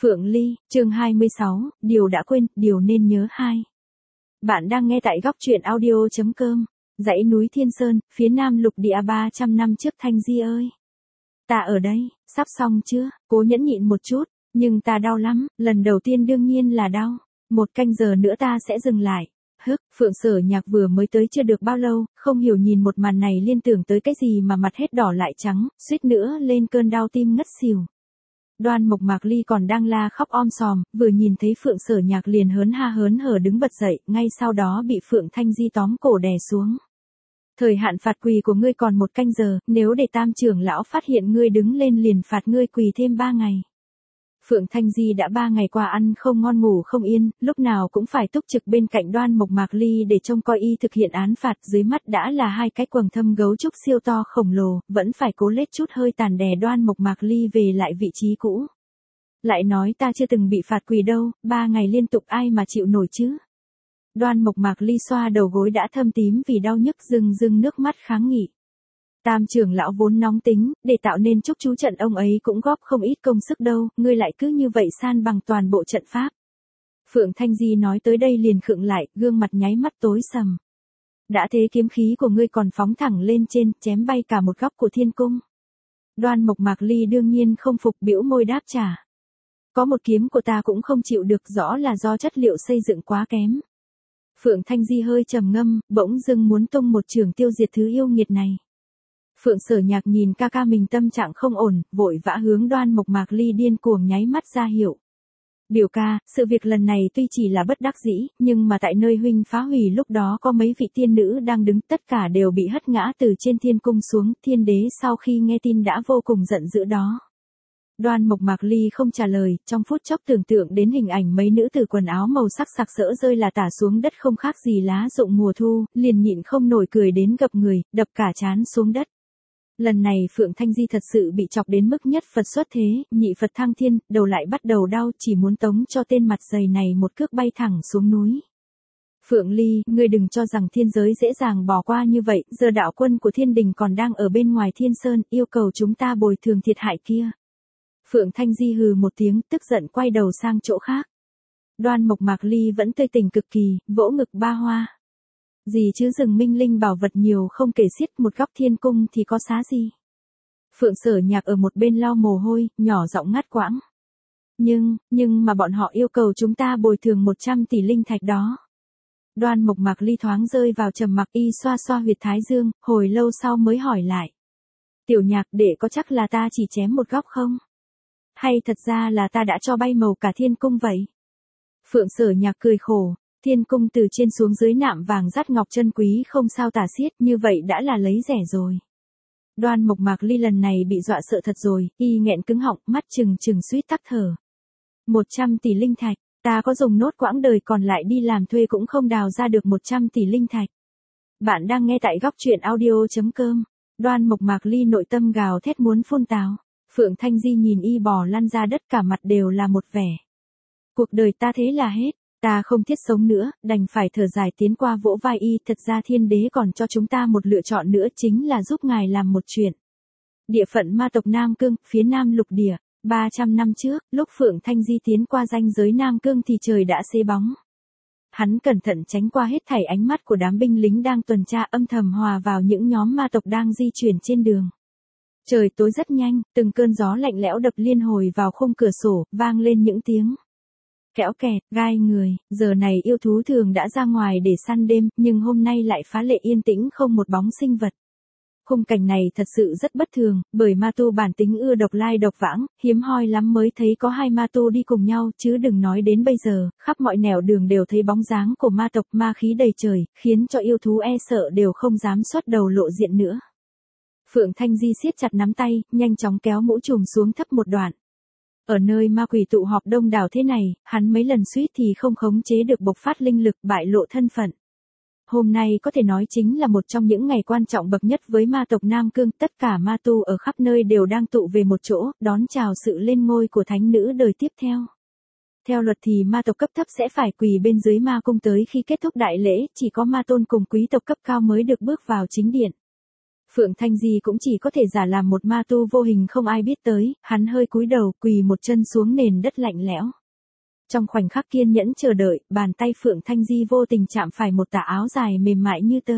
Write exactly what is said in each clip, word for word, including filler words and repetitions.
Phượng Ly, chương hai mươi sáu, điều đã quên, điều nên nhớ hai. Bạn đang nghe tại góc truyện audio.com. Dãy núi Thiên Sơn, phía nam lục địa ba trăm năm trước Thanh Di ơi. Ta ở đây, sắp xong chưa, cố nhẫn nhịn một chút, nhưng ta đau lắm, lần đầu tiên đương nhiên là đau. Một canh giờ nữa ta sẽ dừng lại. Hức, Phượng Sở Nhạc vừa mới tới chưa được bao lâu, không hiểu nhìn một màn này liên tưởng tới cái gì mà mặt hết đỏ lại trắng, suýt nữa lên cơn đau tim ngất xỉu. Đoan Mộc Mạc Ly còn đang la khóc om sòm, vừa nhìn thấy Phượng Sở Nhạc liền hớn ha hớn hở đứng bật dậy, ngay sau đó bị Phượng Thanh Di tóm cổ đè xuống. Thời hạn phạt quỳ của ngươi còn một canh giờ, nếu để Tam trưởng lão phát hiện ngươi đứng lên liền phạt ngươi quỳ thêm ba ngày. Phượng Thanh Di đã ba ngày qua ăn không ngon ngủ không yên, lúc nào cũng phải túc trực bên cạnh Đoan Mộc Mạc Ly để trông coi y thực hiện án phạt, dưới mắt đã là hai cái quầng thâm gấu trúc siêu to khổng lồ, vẫn phải cố lết chút hơi tàn đè Đoan Mộc Mạc Ly về lại vị trí cũ. Lại nói ta chưa từng bị phạt quỳ đâu, ba ngày liên tục ai mà chịu nổi chứ. Đoan Mộc Mạc Ly xoa đầu gối đã thâm tím vì đau nhức rưng rưng nước mắt kháng nghị. Tam trưởng lão vốn nóng tính, để tạo nên chúc chú trận ông ấy cũng góp không ít công sức đâu, ngươi lại cứ như vậy san bằng toàn bộ trận pháp. Phượng Thanh Di nói tới đây liền khựng lại, gương mặt nháy mắt tối sầm. Đã thế kiếm khí của ngươi còn phóng thẳng lên trên, chém bay cả một góc của thiên cung. Đoan Mộc Mạc Ly đương nhiên không phục, bĩu môi đáp trả. Có một kiếm của ta cũng không chịu được, rõ là do chất liệu xây dựng quá kém. Phượng Thanh Di hơi trầm ngâm, bỗng dưng muốn tung một trường tiêu diệt thứ yêu nghiệt này. Phượng Sở Nhạc nhìn ca ca mình tâm trạng không ổn, vội vã hướng Đoan Mộc Mạc Ly điên cuồng nháy mắt ra hiệu. Biểu ca, sự việc lần này tuy chỉ là bất đắc dĩ, nhưng mà tại nơi huynh phá hủy lúc đó có mấy vị tiên nữ đang đứng, tất cả đều bị hất ngã từ trên thiên cung xuống, thiên đế sau khi nghe tin đã vô cùng giận dữ đó. Đoan Mộc Mạc Ly không trả lời, trong phút chốc tưởng tượng đến hình ảnh mấy nữ tử quần áo màu sắc sặc sỡ rơi là tả xuống đất không khác gì lá rụng mùa thu, liền nhịn không nổi cười đến gập người, đập cả trán xuống đất. Lần này Phượng Thanh Di thật sự bị chọc đến mức nhất Phật xuất thế, nhị Phật thăng thiên, đầu lại bắt đầu đau, chỉ muốn tống cho tên mặt dày này một cước bay thẳng xuống núi. Phượng Ly, ngươi đừng cho rằng thiên giới dễ dàng bỏ qua như vậy, giờ đạo quân của thiên đình còn đang ở bên ngoài thiên sơn, yêu cầu chúng ta bồi thường thiệt hại kia. Phượng Thanh Di hừ một tiếng, tức giận quay đầu sang chỗ khác. Đoan Mộc Mạc Ly vẫn tươi tỉnh cực kỳ, vỗ ngực ba hoa. Gì chứ rừng minh linh bảo vật nhiều không kể xiết, một góc thiên cung thì có xá gì. Phượng Sở Nhạc ở một bên lau mồ hôi, nhỏ giọng ngắt quãng. Nhưng, nhưng mà bọn họ yêu cầu chúng ta bồi thường một trăm tỷ linh thạch đó. Đoan Mộc Mạc Ly thoáng rơi vào trầm mặc, y xoa xoa huyệt thái dương, hồi lâu sau mới hỏi lại. Tiểu Nhạc, để có chắc là ta chỉ chém một góc không? Hay thật ra là ta đã cho bay màu cả thiên cung vậy? Phượng Sở Nhạc cười khổ. Thiên cung từ trên xuống dưới nạm vàng dắt ngọc chân quý không sao tả xiết, như vậy đã là lấy rẻ rồi. Đoan Mộc Mạc Ly lần này bị dọa sợ thật rồi, y nghẹn cứng họng, mắt trừng trừng suýt tắc thở. Một trăm tỷ linh thạch, ta có dùng nốt quãng đời còn lại đi làm thuê cũng không đào ra được một trăm tỷ linh thạch. Bạn đang nghe tại góc truyện audio.com. Đoan Mộc Mạc Ly nội tâm gào thét muốn phun tào. Phượng Thanh Di nhìn y bò lăn ra đất, cả mặt đều là một vẻ. Cuộc đời ta thế là hết. Ta không thiết sống nữa, đành phải thở dài tiến qua vỗ vai y, thật ra thiên đế còn cho chúng ta một lựa chọn nữa, chính là giúp ngài làm một chuyện. Địa phận ma tộc Nam Cương, phía nam lục địa, ba trăm năm trước, lúc Phượng Thanh Di tiến qua ranh giới Nam Cương thì trời đã xế bóng. Hắn cẩn thận tránh qua hết thảy ánh mắt của đám binh lính đang tuần tra, âm thầm hòa vào những nhóm ma tộc đang di chuyển trên đường. Trời tối rất nhanh, từng cơn gió lạnh lẽo đập liên hồi vào khung cửa sổ, vang lên những tiếng kéo kẹt, gai người. Giờ này yêu thú thường đã ra ngoài để săn đêm, nhưng hôm nay lại phá lệ yên tĩnh, không một bóng sinh vật. Khung cảnh này thật sự rất bất thường, bởi ma tu bản tính ưa độc lai độc vãng, hiếm hoi lắm mới thấy có hai ma tu đi cùng nhau, chứ đừng nói đến bây giờ, khắp mọi nẻo đường đều thấy bóng dáng của ma tộc, ma khí đầy trời, khiến cho yêu thú e sợ đều không dám xuất đầu lộ diện nữa. Phượng Thanh Di siết chặt nắm tay, nhanh chóng kéo mũ trùm xuống thấp một đoạn. Ở nơi ma quỷ tụ họp đông đảo thế này, hắn mấy lần suýt thì không khống chế được bộc phát linh lực, bại lộ thân phận. Hôm nay có thể nói chính là một trong những ngày quan trọng bậc nhất với ma tộc Nam Cương, tất cả ma tu ở khắp nơi đều đang tụ về một chỗ, đón chào sự lên ngôi của thánh nữ đời tiếp theo. Theo luật thì ma tộc cấp thấp sẽ phải quỳ bên dưới ma cung tới khi kết thúc đại lễ, chỉ có ma tôn cùng quý tộc cấp cao mới được bước vào chính điện. Phượng Thanh Di cũng chỉ có thể giả làm một ma tu vô hình không ai biết tới, hắn hơi cúi đầu quỳ một chân xuống nền đất lạnh lẽo. Trong khoảnh khắc kiên nhẫn chờ đợi, bàn tay Phượng Thanh Di vô tình chạm phải một tà áo dài mềm mại như tơ.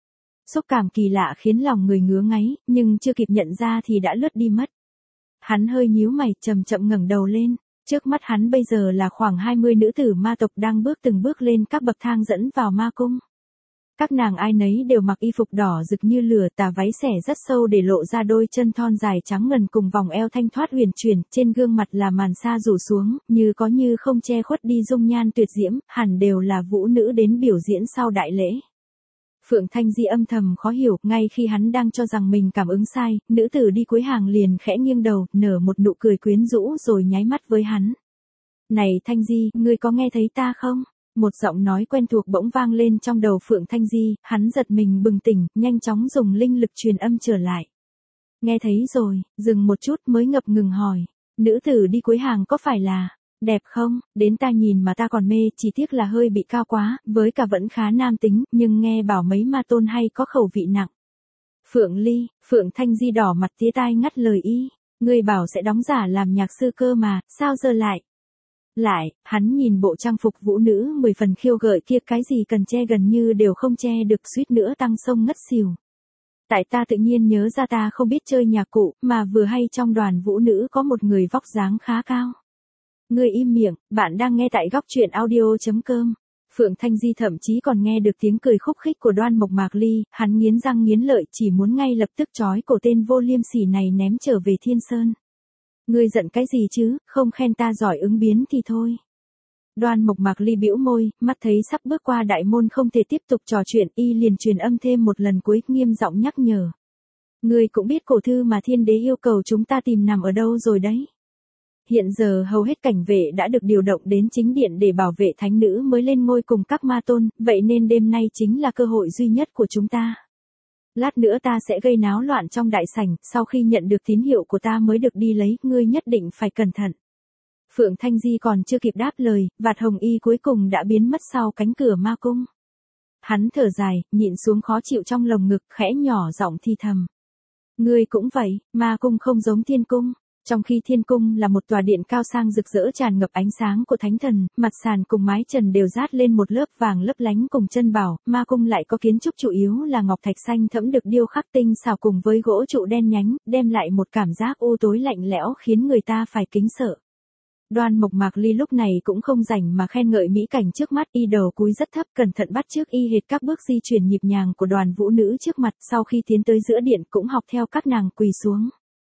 Xúc cảm kỳ lạ khiến lòng người ngứa ngáy, nhưng chưa kịp nhận ra thì đã lướt đi mất. Hắn hơi nhíu mày, chậm chậm ngẩng đầu lên. Trước mắt hắn bây giờ là khoảng hai mươi nữ tử ma tộc đang bước từng bước lên các bậc thang dẫn vào ma cung. Các nàng ai nấy đều mặc y phục đỏ rực như lửa, tà váy xẻ rất sâu để lộ ra đôi chân thon dài trắng ngần cùng vòng eo thanh thoát huyền chuyển, trên gương mặt là màn sa rủ xuống, như có như không che khuất đi dung nhan tuyệt diễm, hẳn đều là vũ nữ đến biểu diễn sau đại lễ. Phượng Thanh Di âm thầm khó hiểu, ngay khi hắn đang cho rằng mình cảm ứng sai, nữ tử đi cuối hàng liền khẽ nghiêng đầu, nở một nụ cười quyến rũ rồi nháy mắt với hắn. Này Thanh Di, ngươi có nghe thấy ta không? Một giọng nói quen thuộc bỗng vang lên trong đầu Phượng Thanh Di, hắn giật mình bừng tỉnh, nhanh chóng dùng linh lực truyền âm trở lại. Nghe thấy rồi, dừng một chút mới ngập ngừng hỏi, nữ tử đi cuối hàng có phải là đẹp không? Đến ta nhìn mà ta còn mê, chỉ tiếc là hơi bị cao quá, với cả vẫn khá nam tính, nhưng nghe bảo mấy ma tôn hay có khẩu vị nặng. Phượng Ly, Phượng Thanh Di đỏ mặt tía tai ngắt lời y, ngươi bảo sẽ đóng giả làm nhạc sư cơ mà, sao giờ lại? Lại, hắn nhìn bộ trang phục vũ nữ mười phần khiêu gợi kia, cái gì cần che gần như đều không che được, suýt nữa tăng sông ngất xỉu. Tại ta tự nhiên nhớ ra ta không biết chơi nhạc cụ, mà vừa hay trong đoàn vũ nữ có một người vóc dáng khá cao. Ngươi im miệng, bạn đang nghe tại góc truyện audio chấm com. Phượng Thanh Di thậm chí còn nghe được tiếng cười khúc khích của Đoan Mộc Mạc Ly, hắn nghiến răng nghiến lợi chỉ muốn ngay lập tức trói cổ tên vô liêm sỉ này ném trở về Thiên Sơn. Ngươi giận cái gì chứ, không khen ta giỏi ứng biến thì thôi. Đoan Mộc Mạc Ly bĩu môi, mắt thấy sắp bước qua đại môn không thể tiếp tục trò chuyện, y liền truyền âm thêm một lần cuối, nghiêm giọng nhắc nhở. Ngươi cũng biết cổ thư mà thiên đế yêu cầu chúng ta tìm nằm ở đâu rồi đấy. Hiện giờ hầu hết cảnh vệ đã được điều động đến chính điện để bảo vệ thánh nữ mới lên ngôi cùng các ma tôn, vậy nên đêm nay chính là cơ hội duy nhất của chúng ta. Lát nữa ta sẽ gây náo loạn trong đại sảnh, sau khi nhận được tín hiệu của ta mới được đi lấy, ngươi nhất định phải cẩn thận. Phượng Thanh Di còn chưa kịp đáp lời, vạt hồng y cuối cùng đã biến mất sau cánh cửa ma cung. Hắn thở dài, nhịn xuống khó chịu trong lồng ngực, khẽ nhỏ giọng thi thầm. Ngươi cũng vậy, ma cung không giống thiên cung. Trong khi thiên cung là một tòa điện cao sang rực rỡ tràn ngập ánh sáng của thánh thần, mặt sàn cùng mái trần đều dát lên một lớp vàng lấp lánh cùng chân bảo, ma cung lại có kiến trúc chủ yếu là ngọc thạch xanh thẫm được điêu khắc tinh xảo cùng với gỗ trụ đen nhánh, đem lại một cảm giác u tối lạnh lẽo khiến người ta phải kính sợ. Đoan Mộc Mạc Ly lúc này cũng không rảnh mà khen ngợi mỹ cảnh trước mắt, y đầu cúi rất thấp cẩn thận bắt chước y hệt các bước di chuyển nhịp nhàng của đoàn vũ nữ trước mặt, sau khi tiến tới giữa điện cũng học theo các nàng quỳ xuống.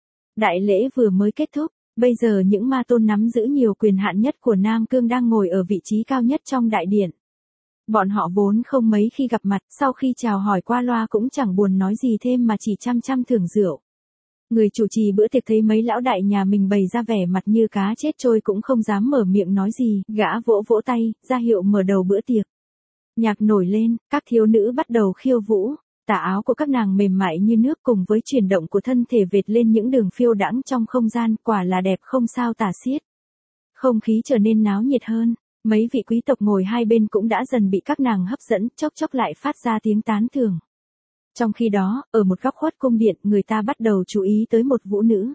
Đại lễ vừa mới kết thúc, bây giờ những ma tôn nắm giữ nhiều quyền hạn nhất của Nam Cương đang ngồi ở vị trí cao nhất trong đại điện. Bọn họ vốn không mấy khi gặp mặt, sau khi chào hỏi qua loa cũng chẳng buồn nói gì thêm mà chỉ chăm chăm thưởng rượu. Người chủ trì bữa tiệc thấy mấy lão đại nhà mình bày ra vẻ mặt như cá chết trôi cũng không dám mở miệng nói gì, gã vỗ vỗ tay, ra hiệu mở đầu bữa tiệc. Nhạc nổi lên, các thiếu nữ bắt đầu khiêu vũ. Tà áo của các nàng mềm mại như nước cùng với chuyển động của thân thể vệt lên những đường phiêu đãng trong không gian, quả là đẹp không sao tả xiết. Không khí trở nên náo nhiệt hơn, mấy vị quý tộc ngồi hai bên cũng đã dần bị các nàng hấp dẫn, chốc chốc lại phát ra tiếng tán thưởng. Trong khi đó, ở một góc khuất cung điện, người ta bắt đầu chú ý tới một vũ nữ.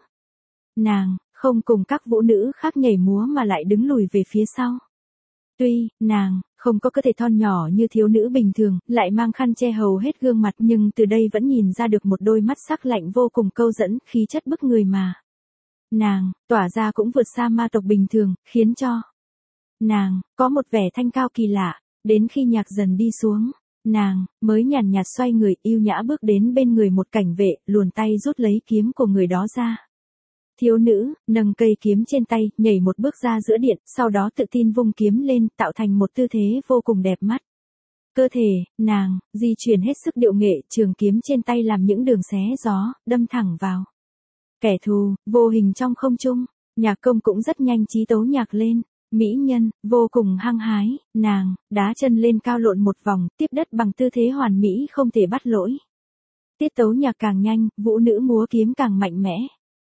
Nàng, không cùng các vũ nữ khác nhảy múa mà lại đứng lùi về phía sau. Tuy, nàng, không có cơ thể thon nhỏ như thiếu nữ bình thường, lại mang khăn che hầu hết gương mặt nhưng từ đây vẫn nhìn ra được một đôi mắt sắc lạnh vô cùng câu dẫn, khí chất bức người mà. Nàng, tỏa ra cũng vượt xa ma tộc bình thường, khiến cho nàng, có một vẻ thanh cao kỳ lạ, đến khi nhạc dần đi xuống, nàng, mới nhàn nhạt xoay người, yêu nhã bước đến bên người một cảnh vệ, luồn tay rút lấy kiếm của người đó ra. Thiếu nữ, nâng cây kiếm trên tay, nhảy một bước ra giữa điện, sau đó tự tin vung kiếm lên, tạo thành một tư thế vô cùng đẹp mắt. Cơ thể, nàng, di chuyển hết sức điệu nghệ, trường kiếm trên tay làm những đường xé gió, đâm thẳng vào kẻ thù, vô hình trong không trung. Nhạc công cũng rất nhanh trí tấu nhạc lên. Mỹ nhân, vô cùng hăng hái, nàng, đá chân lên cao lộn một vòng, tiếp đất bằng tư thế hoàn mỹ không thể bắt lỗi. Tiết tấu nhạc càng nhanh, vũ nữ múa kiếm càng mạnh mẽ.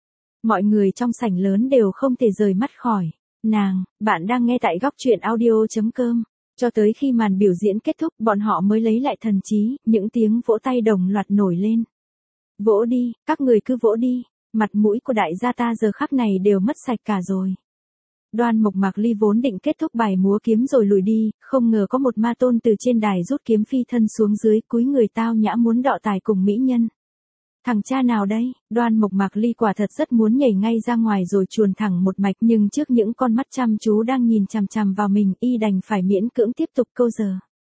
Mọi người trong sảnh lớn đều không thể rời mắt khỏi nàng. Bạn đang nghe tại góc truyện audio chấm com. Cho tới khi màn biểu diễn kết thúc, bọn họ mới lấy lại thần trí, những tiếng vỗ tay đồng loạt nổi lên. Vỗ đi, các người cứ vỗ đi, mặt mũi của đại gia ta giờ khắc này đều mất sạch cả rồi. Đoan Mộc Mạc Ly vốn định kết thúc bài múa kiếm rồi lùi đi, không ngờ có một ma tôn từ trên đài rút kiếm phi thân xuống dưới, cúi người tao nhã muốn đọ tài cùng mỹ nhân. Thằng cha nào đây? Đoan Mộc Mạc Ly quả thật rất muốn nhảy ngay ra ngoài rồi chuồn thẳng một mạch, nhưng trước những con mắt chăm chú đang nhìn chằm chằm vào mình, y đành phải miễn cưỡng tiếp tục câu giờ.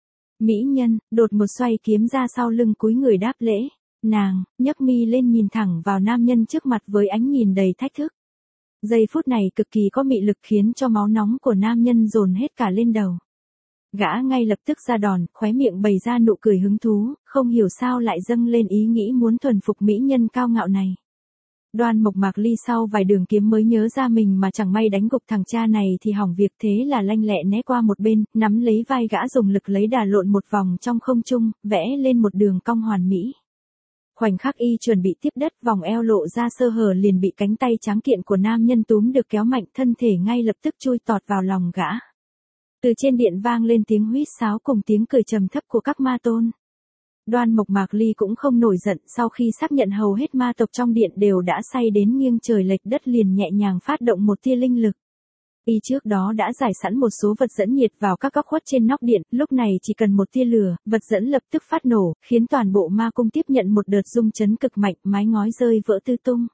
Mỹ nhân, đột một xoay kiếm ra sau lưng cúi người đáp lễ. Nàng, nhấc mi lên nhìn thẳng vào nam nhân trước mặt với ánh nhìn đầy thách thức. Giây phút này cực kỳ có mị lực khiến cho máu nóng của nam nhân dồn hết cả lên đầu. Gã ngay lập tức ra đòn, khóe miệng bày ra nụ cười hứng thú, không hiểu sao lại dâng lên ý nghĩ muốn thuần phục mỹ nhân cao ngạo này. Đoan Mộc Mạc Ly sau vài đường kiếm mới nhớ ra mình mà chẳng may đánh gục thằng cha này thì hỏng việc, thế là lanh lẹ né qua một bên, nắm lấy vai gã dùng lực lấy đà lộn một vòng trong không trung, vẽ lên một đường cong hoàn mỹ. Khoảnh khắc y chuẩn bị tiếp đất, vòng eo lộ ra sơ hở liền bị cánh tay tráng kiện của nam nhân túm được kéo mạnh, thân thể ngay lập tức chui tọt vào lòng gã. Từ trên điện vang lên tiếng huýt sáo cùng tiếng cười trầm thấp của các ma tôn. Đoan Mộc Mạc Ly cũng không nổi giận, sau khi xác nhận hầu hết ma tộc trong điện đều đã say đến nghiêng trời lệch đất liền nhẹ nhàng phát động một tia linh lực. Y trước đó đã giải sẵn một số vật dẫn nhiệt vào các góc khuất trên nóc điện, lúc này chỉ cần một tia lửa, vật dẫn lập tức phát nổ, khiến toàn bộ ma cung tiếp nhận một đợt rung chấn cực mạnh, mái ngói rơi vỡ tứ tung.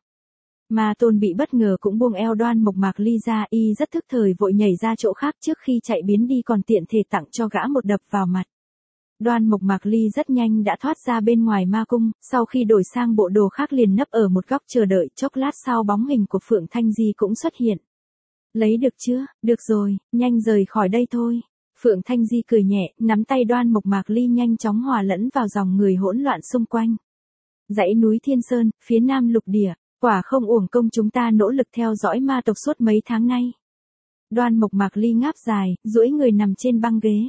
Ma tôn bị bất ngờ cũng buông eo Đoan Mộc Mạc Ly ra, y rất thức thời vội nhảy ra chỗ khác trước khi chạy biến đi, còn tiện thể tặng cho gã một đập vào mặt. Đoan Mộc Mạc Ly rất nhanh đã thoát ra bên ngoài ma cung, sau khi đổi sang bộ đồ khác liền nấp ở một góc chờ đợi, chốc lát sau bóng hình của Phượng Thanh Di cũng xuất hiện. Lấy được chưa? Được rồi, nhanh rời khỏi đây thôi. Phượng Thanh Di cười nhẹ, nắm tay Đoan Mộc Mạc Ly nhanh chóng hòa lẫn vào dòng người hỗn loạn xung quanh. Dãy núi Thiên Sơn, phía nam lục địa, quả không uổng công chúng ta nỗ lực theo dõi ma tộc suốt mấy tháng nay. Đoan Mộc Mạc Ly ngáp dài, duỗi người nằm trên băng ghế.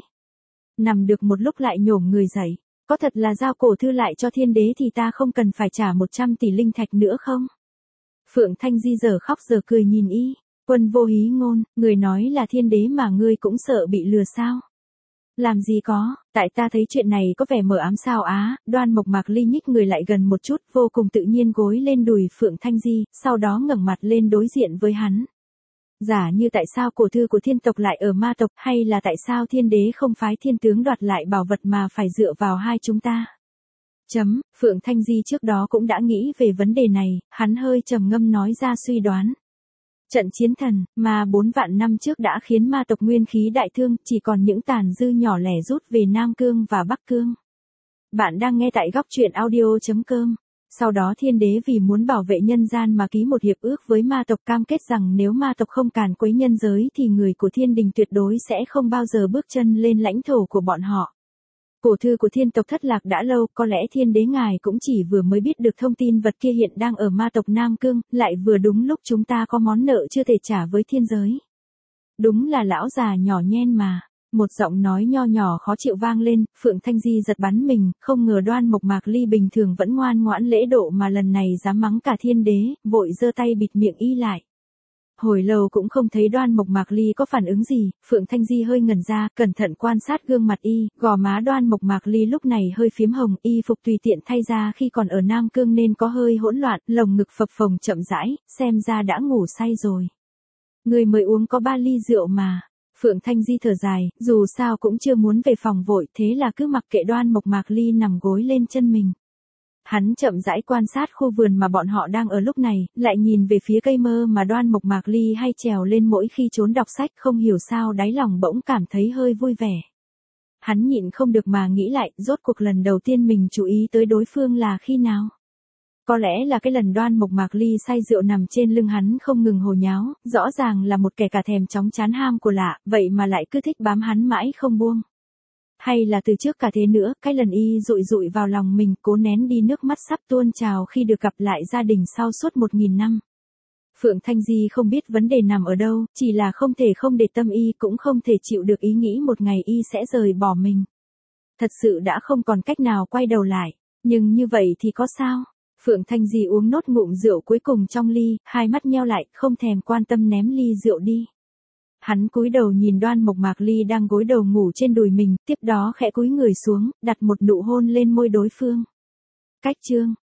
Nằm được một lúc lại nhổm người dậy. Có thật là giao cổ thư lại cho thiên đế thì ta không cần phải trả một trăm tỷ linh thạch nữa không? Phượng Thanh Di giờ khóc giờ cười nhìn y. Quân vô hí ngôn, người nói là thiên đế mà ngươi cũng sợ bị lừa sao? Làm gì có, tại ta thấy chuyện này có vẻ mờ ám sao á. Đoan Mộc Mạc Ly nhích người lại gần một chút, vô cùng tự nhiên gối lên đùi Phượng Thanh Di, sau đó ngẩng mặt lên đối diện với hắn. Giả như tại sao cổ thư của thiên tộc lại ở ma tộc, hay là tại sao thiên đế không phái thiên tướng đoạt lại bảo vật mà phải dựa vào hai chúng ta? Chấm, Phượng Thanh Di trước đó cũng đã nghĩ về vấn đề này, hắn hơi trầm ngâm nói ra suy đoán. Trận chiến thần, mà bốn vạn năm trước đã khiến ma tộc nguyên khí đại thương, chỉ còn những tàn dư nhỏ lẻ rút về Nam Cương và Bắc Cương. Bạn đang nghe tại góc truyện audio chấm com. Sau đó thiên đế vì muốn bảo vệ nhân gian mà ký một hiệp ước với ma tộc, cam kết rằng nếu ma tộc không càn quấy nhân giới thì người của thiên đình tuyệt đối sẽ không bao giờ bước chân lên lãnh thổ của bọn họ. Cổ thư của thiên tộc thất lạc đã lâu, có lẽ thiên đế ngài cũng chỉ vừa mới biết được thông tin vật kia hiện đang ở ma tộc Nam Cương, lại vừa đúng lúc chúng ta có món nợ chưa thể trả với thiên giới. Đúng là lão già nhỏ nhen mà. Một giọng nói nho nhỏ khó chịu vang lên, Phượng Thanh Di giật bắn mình, không ngờ Đoan Mộc Mạc Ly bình thường vẫn ngoan ngoãn lễ độ mà lần này dám mắng cả thiên đế, vội giơ tay bịt miệng y lại. Hồi lâu cũng không thấy Đoan Mộc Mạc Ly có phản ứng gì, Phượng Thanh Di hơi ngẩn ra, cẩn thận quan sát gương mặt y, gò má Đoan Mộc Mạc Ly lúc này hơi phím hồng, y phục tùy tiện thay ra khi còn ở Nam Cương nên có hơi hỗn loạn, lồng ngực phập phồng chậm rãi, xem ra đã ngủ say rồi. Người mới uống có ba ly rượu mà. Phượng Thanh Di thở dài, dù sao cũng chưa muốn về phòng vội, thế là cứ mặc kệ Đoan Mộc Mạc Ly nằm gối lên chân mình. Hắn chậm rãi quan sát khu vườn mà bọn họ đang ở lúc này, lại nhìn về phía cây mơ mà Đoan Mộc Mạc Ly hay trèo lên mỗi khi trốn đọc sách, không hiểu sao đáy lòng bỗng cảm thấy hơi vui vẻ. Hắn nhịn không được mà nghĩ lại, rốt cuộc lần đầu tiên mình chú ý tới đối phương là khi nào? Có lẽ là cái lần Đoan Mộc Mạc Ly say rượu nằm trên lưng hắn không ngừng hồ nháo, rõ ràng là một kẻ cả thèm chóng chán ham của lạ, vậy mà lại cứ thích bám hắn mãi không buông. Hay là từ trước cả thế nữa, cái lần y dụi dụi vào lòng mình, cố nén đi nước mắt sắp tuôn trào khi được gặp lại gia đình sau suốt một nghìn năm. Phượng Thanh Di không biết vấn đề nằm ở đâu, chỉ là không thể không để tâm y, cũng không thể chịu được ý nghĩ một ngày y sẽ rời bỏ mình. Thật sự đã không còn cách nào quay đầu lại, nhưng như vậy thì có sao? Phượng Thanh Di uống nốt ngụm rượu cuối cùng trong ly, hai mắt nheo lại, không thèm quan tâm ném ly rượu đi. Hắn cúi đầu nhìn Đoan Mộc Mạc Ly đang gối đầu ngủ trên đùi mình, tiếp đó khẽ cúi người xuống, đặt một nụ hôn lên môi đối phương. Cách chương